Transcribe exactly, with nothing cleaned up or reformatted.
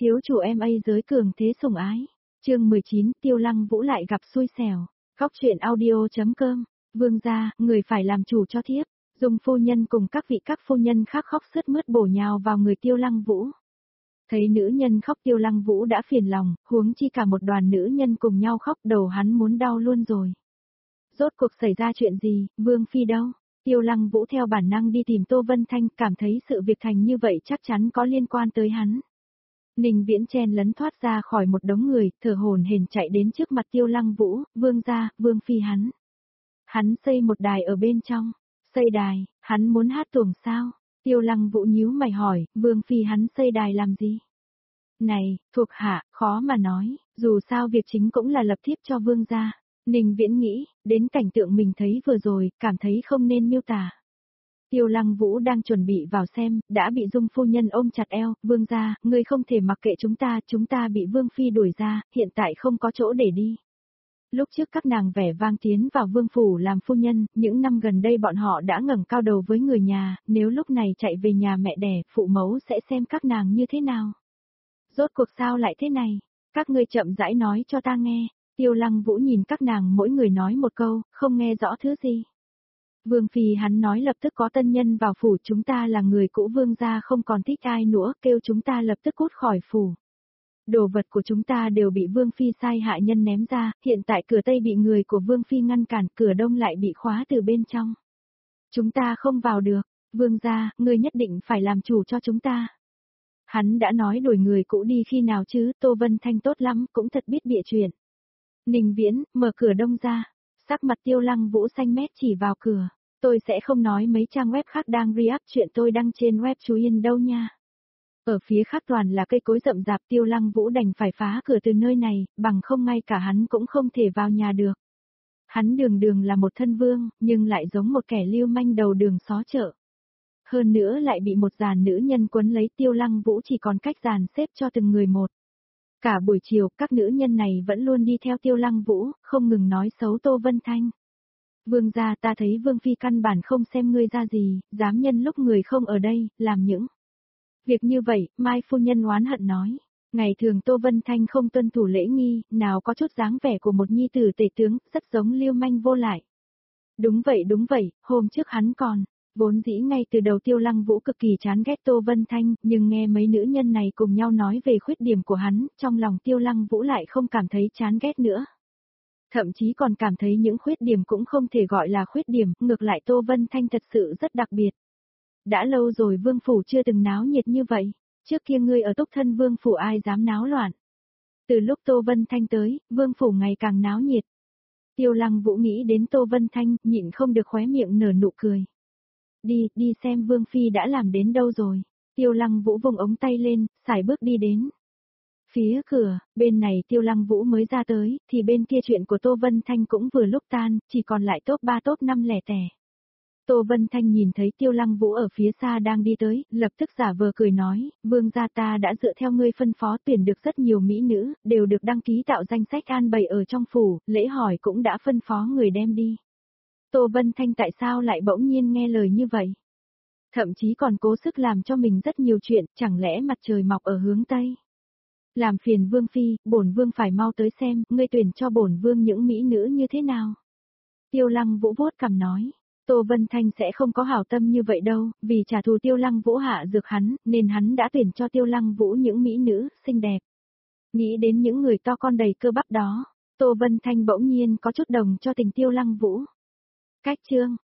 Thiếu chủ em A giới cường thế sủng ái. Chương mười chín, Tiêu Lăng Vũ lại gặp xui xẻo. Góc truyện audio.com. Vương gia, người phải làm chủ cho thiếp. Dung phu nhân cùng các vị các phu nhân khác khóc sướt mướt bổ nhào vào người Tiêu Lăng Vũ. Thấy nữ nhân khóc Tiêu Lăng Vũ đã phiền lòng, huống chi cả một đoàn nữ nhân cùng nhau khóc, đầu hắn muốn đau luôn rồi. Rốt cuộc xảy ra chuyện gì, Vương phi đâu? Tiêu Lăng Vũ theo bản năng đi tìm Tô Vân Thanh, cảm thấy sự việc thành như vậy chắc chắn có liên quan tới hắn. Ninh Viễn chen lấn thoát ra khỏi một đống người, thở hổn hển chạy đến trước mặt Tiêu Lăng Vũ, vương gia, vương phi hắn. Hắn xây một đài ở bên trong. Xây đài, hắn muốn hát tuồng sao? Tiêu Lăng Vũ nhíu mày hỏi, vương phi hắn xây đài làm gì? Này, thuộc hạ, khó mà nói, dù sao việc chính cũng là lập thiếp cho vương gia. Ninh Viễn nghĩ, đến cảnh tượng mình thấy vừa rồi, cảm thấy không nên miêu tả. Tiêu Lăng Vũ đang chuẩn bị vào xem, đã bị Dung phu nhân ôm chặt eo, vương gia, ngươi không thể mặc kệ chúng ta, chúng ta bị vương phi đuổi ra, hiện tại không có chỗ để đi. Lúc trước các nàng vẻ vang tiến vào vương phủ làm phu nhân, những năm gần đây bọn họ đã ngẩng cao đầu với người nhà, nếu lúc này chạy về nhà mẹ đẻ, phụ mẫu sẽ xem các nàng như thế nào. Rốt cuộc sao lại thế này? Các ngươi chậm rãi nói cho ta nghe. Tiêu Lăng Vũ nhìn các nàng mỗi người nói một câu, không nghe rõ thứ gì. Vương phi hắn nói lập tức có tân nhân vào phủ, chúng ta là người cũ vương gia không còn thích ai nữa, kêu chúng ta lập tức cút khỏi phủ. Đồ vật của chúng ta đều bị vương phi sai hạ nhân ném ra, hiện tại cửa tây bị người của vương phi ngăn cản, cửa đông lại bị khóa từ bên trong. Chúng ta không vào được, vương gia, ngươi nhất định phải làm chủ cho chúng ta. Hắn đã nói đuổi người cũ đi khi nào chứ, Tô Vân Thanh tốt lắm, cũng thật biết bịa chuyện. Ninh Viễn, mở cửa đông ra. Sắc mặt Tiêu Lăng Vũ xanh mét chỉ vào cửa. Tôi sẽ không nói mấy trang web khác đang react chuyện tôi đăng trên web chú Yên đâu nha. Ở phía khác toàn là cây cối rậm rạp, Tiêu Lăng Vũ đành phải phá cửa từ nơi này, bằng không ngay cả hắn cũng không thể vào nhà được. Hắn đường đường là một thân vương, nhưng lại giống một kẻ lưu manh đầu đường xó chợ. Hơn nữa lại bị một dàn nữ nhân quấn lấy, Tiêu Lăng Vũ chỉ còn cách dàn xếp cho từng người một. Cả buổi chiều, các nữ nhân này vẫn luôn đi theo Tiêu Lăng Vũ, không ngừng nói xấu Tô Vân Thanh. Vương gia, ta thấy Vương phi căn bản không xem ngươi ra gì, dám nhân lúc người không ở đây, làm những việc như vậy. Mai phu nhân oán hận nói. Ngày thường Tô Vân Thanh không tuân thủ lễ nghi, nào có chút dáng vẻ của một nhi tử tể tướng, rất giống lưu manh vô lại. Đúng vậy đúng vậy, hôm trước hắn còn. Vốn dĩ ngay từ đầu Tiêu Lăng Vũ cực kỳ chán ghét Tô Vân Thanh, nhưng nghe mấy nữ nhân này cùng nhau nói về khuyết điểm của hắn, trong lòng Tiêu Lăng Vũ lại không cảm thấy chán ghét nữa. Thậm chí còn cảm thấy những khuyết điểm cũng không thể gọi là khuyết điểm, ngược lại Tô Vân Thanh thật sự rất đặc biệt. Đã lâu rồi vương phủ chưa từng náo nhiệt như vậy, trước kia ngươi ở Túc Thân vương phủ ai dám náo loạn. Từ lúc Tô Vân Thanh tới, vương phủ ngày càng náo nhiệt. Tiêu Lăng Vũ nghĩ đến Tô Vân Thanh, nhịn không được khóe miệng nở nụ cười. Đi, đi xem vương phi đã làm đến đâu rồi. Tiêu Lăng Vũ vùng ống tay lên, sải bước đi đến. Phía cửa, bên này Tiêu Lăng Vũ mới ra tới, thì bên kia chuyện của Tô Vân Thanh cũng vừa lúc tan, chỉ còn lại top ba top năm lẻ tẻ. Tô Vân Thanh nhìn thấy Tiêu Lăng Vũ ở phía xa đang đi tới, lập tức giả vờ cười nói, vương gia ta đã dựa theo ngươi phân phó tuyển được rất nhiều mỹ nữ, đều được đăng ký tạo danh sách an bày ở trong phủ, lễ hỏi cũng đã phân phó người đem đi. Tô Vân Thanh tại sao lại bỗng nhiên nghe lời như vậy? Thậm chí còn cố sức làm cho mình rất nhiều chuyện, chẳng lẽ mặt trời mọc ở hướng Tây? Làm phiền vương phi, bổn vương phải mau tới xem, ngươi tuyển cho bổn vương những mỹ nữ như thế nào? Tiêu Lăng Vũ vuốt cằm nói, Tô Vân Thanh sẽ không có hảo tâm như vậy đâu, vì trả thù Tiêu Lăng Vũ hạ dược hắn, nên hắn đã tuyển cho Tiêu Lăng Vũ những mỹ nữ, xinh đẹp. Nghĩ đến những người to con đầy cơ bắp đó, Tô Vân Thanh bỗng nhiên có chút đồng cho tình Tiêu Lăng Vũ. Cách chương